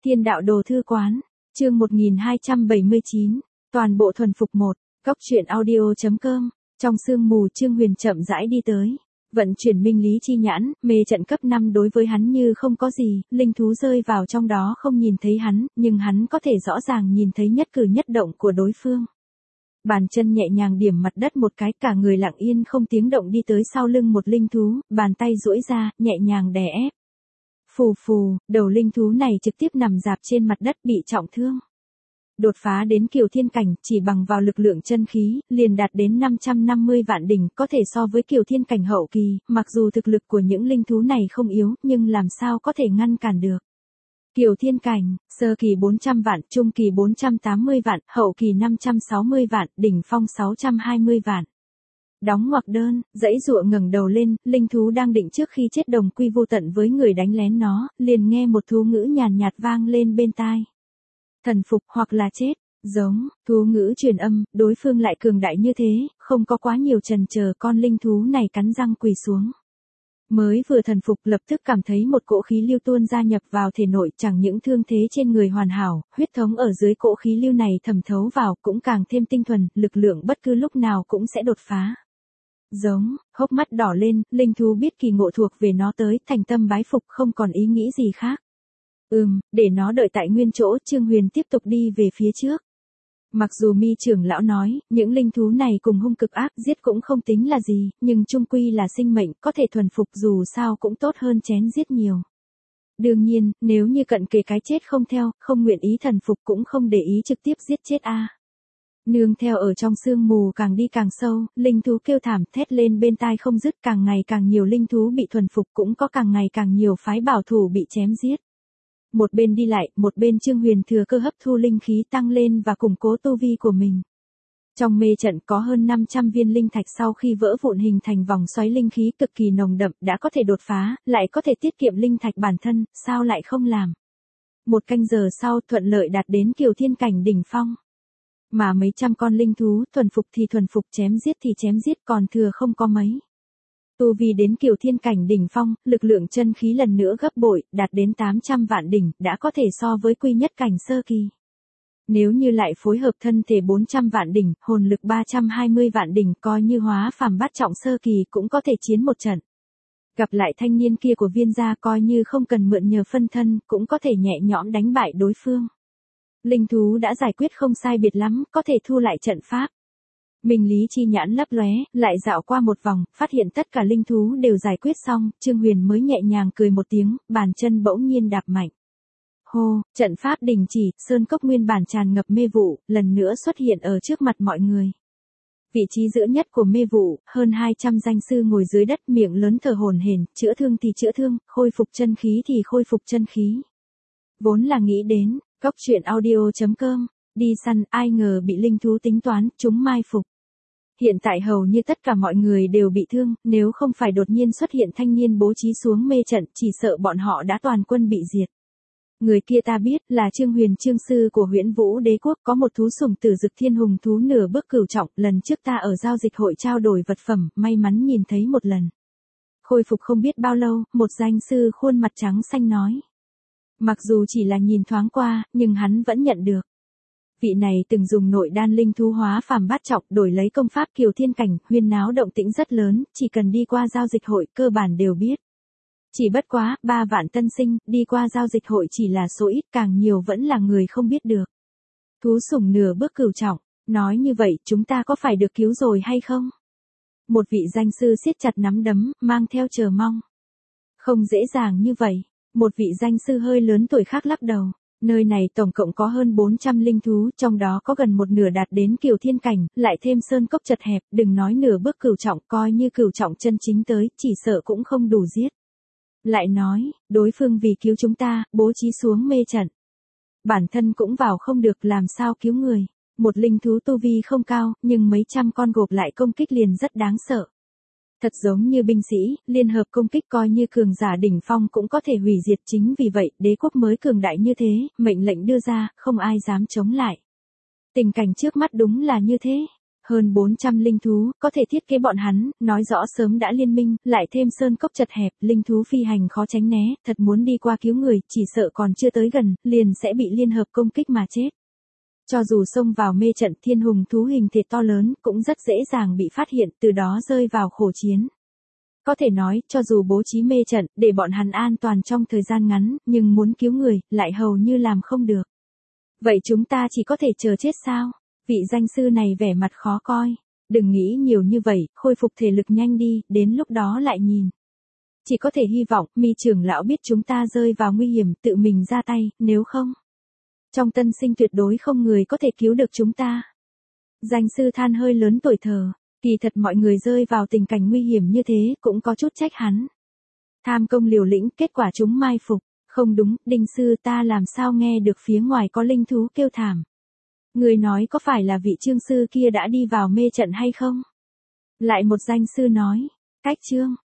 Thiên đạo đồ thư quán, chương 1279, toàn bộ thuần phục 1, góc truyện audio.com, trong sương mù Trương Huyền chậm rãi đi tới. Vận chuyển minh lý chi nhãn, mê trận cấp 5 đối với hắn như không có gì, linh thú rơi vào trong đó không nhìn thấy hắn, nhưng hắn có thể rõ ràng nhìn thấy nhất cử nhất động của đối phương. Bàn chân nhẹ nhàng điểm mặt đất một cái, cả người lặng yên không tiếng động đi tới sau lưng một linh thú, bàn tay duỗi ra, nhẹ nhàng đè ép. Phù phù, đầu linh thú này trực tiếp nằm rạp trên mặt đất bị trọng thương. Đột phá đến Kiều Thiên cảnh, chỉ bằng vào lực lượng chân khí, liền đạt đến 550 vạn đỉnh, có thể so với Kiều Thiên cảnh hậu kỳ, mặc dù thực lực của những linh thú này không yếu, nhưng làm sao có thể ngăn cản được. Kiều Thiên cảnh, sơ kỳ 400 vạn, trung kỳ 480 vạn, hậu kỳ 560 vạn, đỉnh phong 620 vạn. Đóng ngoặc đơn, dãy dụa ngẩng đầu lên, linh thú đang định trước khi chết đồng quy vô tận với người đánh lén nó, liền nghe một thú ngữ nhàn nhạt vang lên bên tai. Thần phục hoặc là chết, giống, thú ngữ truyền âm, đối phương lại cường đại như thế, không có quá nhiều chần chờ, con linh thú này cắn răng quỳ xuống. Mới vừa thần phục lập tức cảm thấy một cỗ khí lưu tuôn gia nhập vào thể nội, chẳng những thương thế trên người hoàn hảo, huyết thống ở dưới cỗ khí lưu này thẩm thấu vào cũng càng thêm tinh thuần, lực lượng bất cứ lúc nào cũng sẽ đột phá. Giống, hốc mắt đỏ lên, linh thú biết kỳ ngộ thuộc về nó tới, thành tâm bái phục không còn ý nghĩ gì khác. Để nó đợi tại nguyên chỗ, Trương Huyền tiếp tục đi về phía trước. Mặc dù Mi trưởng lão nói, những linh thú này cùng hung cực ác, giết cũng không tính là gì, nhưng chung quy là sinh mệnh, có thể thuần phục dù sao cũng tốt hơn chén giết nhiều. Đương nhiên, nếu như cận kề cái chết không theo, không nguyện ý thần phục cũng không để ý trực tiếp giết chết a. Nương theo ở trong sương mù càng đi càng sâu, linh thú kêu thảm thét lên bên tai không dứt, càng ngày càng nhiều linh thú bị thuần phục, cũng có càng ngày càng nhiều phái bảo thủ bị chém giết. Một bên đi lại, một bên Trương Huyền thừa cơ hấp thu linh khí tăng lên và củng cố tu vi của mình. Trong mê trận có hơn 500 viên linh thạch sau khi vỡ vụn hình thành vòng xoáy linh khí cực kỳ nồng đậm, đã có thể đột phá, lại có thể tiết kiệm linh thạch bản thân, sao lại không làm. Một canh giờ sau thuận lợi đạt đến Kiều Thiên cảnh đỉnh phong. Mà mấy trăm con linh thú, thuần phục thì thuần phục, chém giết thì chém giết, còn thừa không có mấy. Tu vi đến Kiều Thiên cảnh đỉnh phong, lực lượng chân khí lần nữa gấp bội, đạt đến 800 vạn đỉnh, đã có thể so với quy nhất cảnh sơ kỳ. Nếu như lại phối hợp thân thể 400 vạn đỉnh, hồn lực 320 vạn đỉnh, coi như hóa phàm bát trọng sơ kỳ cũng có thể chiến một trận. Gặp lại thanh niên kia của Viên gia, coi như không cần mượn nhờ phân thân, cũng có thể nhẹ nhõm đánh bại đối phương. Linh thú đã giải quyết không sai biệt lắm, có thể thu lại trận pháp. Minh lý chi nhãn lấp lóe, lại dạo qua một vòng, phát hiện tất cả linh thú đều giải quyết xong, Trương Huyền mới nhẹ nhàng cười một tiếng, bàn chân bỗng nhiên đạp mạnh. Hô, trận pháp đình chỉ, sơn cốc nguyên bản tràn ngập mê vụ, lần nữa xuất hiện ở trước mặt mọi người. Vị trí giữa nhất của mê vụ, hơn 200 danh sư ngồi dưới đất, miệng lớn thở hổn hển, chữa thương thì chữa thương, khôi phục chân khí thì khôi phục chân khí. Vốn là nghĩ đến, góc truyện audio.com, đi săn, ai ngờ bị linh thú tính toán, chúng mai phục. Hiện tại hầu như tất cả mọi người đều bị thương, nếu không phải đột nhiên xuất hiện thanh niên bố trí xuống mê trận, chỉ sợ bọn họ đã toàn quân bị diệt. Người kia ta biết là Trương Huyền, Trương sư của Huyễn Vũ Đế quốc, có một thú sủng tử dực thiên hùng thú nửa bước cửu trọng, lần trước ta ở giao dịch hội trao đổi vật phẩm, may mắn nhìn thấy một lần. Khôi phục không biết bao lâu, một danh sư khuôn mặt trắng xanh nói. Mặc dù chỉ là nhìn thoáng qua, nhưng hắn vẫn nhận được. Vị này từng dùng nội đan linh thú hóa phàm bát trọng đổi lấy công pháp Kiều Thiên cảnh, huyên náo động tĩnh rất lớn, chỉ cần đi qua giao dịch hội cơ bản đều biết. Chỉ bất quá, 3 vạn tân sinh, đi qua giao dịch hội chỉ là số ít, càng nhiều vẫn là người không biết được. Thú sủng nửa bước cửu trọng, nói như vậy chúng ta có phải được cứu rồi hay không? Một vị danh sư siết chặt nắm đấm, mang theo chờ mong. Không dễ dàng như vậy, một vị danh sư hơi lớn tuổi khác lắc đầu. Nơi này tổng cộng có hơn 400 linh thú, trong đó có gần một nửa đạt đến Kiều Thiên cảnh, lại thêm sơn cốc chật hẹp, đừng nói nửa bước cửu trọng, coi như cửu trọng chân chính tới, chỉ sợ cũng không đủ giết. Lại nói, đối phương vì cứu chúng ta, bố trí xuống mê trận. Bản thân cũng vào không được, làm sao cứu người. Một linh thú tu vi không cao, nhưng mấy trăm con gộp lại công kích liền rất đáng sợ. Thật giống như binh sĩ, liên hợp công kích, coi như cường giả đỉnh phong cũng có thể hủy diệt, chính vì vậy, đế quốc mới cường đại như thế, mệnh lệnh đưa ra, không ai dám chống lại. Tình cảnh trước mắt đúng là như thế. Hơn 400 linh thú, có thể thiết kế bọn hắn, nói rõ sớm đã liên minh, lại thêm sơn cốc chật hẹp, linh thú phi hành khó tránh né, thật muốn đi qua cứu người, chỉ sợ còn chưa tới gần, liền sẽ bị liên hợp công kích mà chết. Cho dù xông vào mê trận thiên hùng thú hình thể to lớn, cũng rất dễ dàng bị phát hiện, từ đó rơi vào khổ chiến. Có thể nói, cho dù bố trí mê trận, để bọn hắn an toàn trong thời gian ngắn, nhưng muốn cứu người, lại hầu như làm không được. Vậy chúng ta chỉ có thể chờ chết sao? Vị danh sư này vẻ mặt khó coi. Đừng nghĩ nhiều như vậy, khôi phục thể lực nhanh đi, đến lúc đó lại nhìn. Chỉ có thể hy vọng, Mi trưởng lão biết chúng ta rơi vào nguy hiểm, tự mình ra tay, nếu không. Trong tân sinh tuyệt đối không người có thể cứu được chúng ta. Danh sư than hơi lớn tuổi thờ, kỳ thật mọi người rơi vào tình cảnh nguy hiểm như thế, cũng có chút trách hắn. Tham công liều lĩnh, kết quả chúng mai phục. Không đúng, Đinh sư ta làm sao nghe được phía ngoài có linh thú kêu thảm. Người nói có phải là vị Trương sư kia đã đi vào mê trận hay không? Lại một danh sư nói, cách Trương,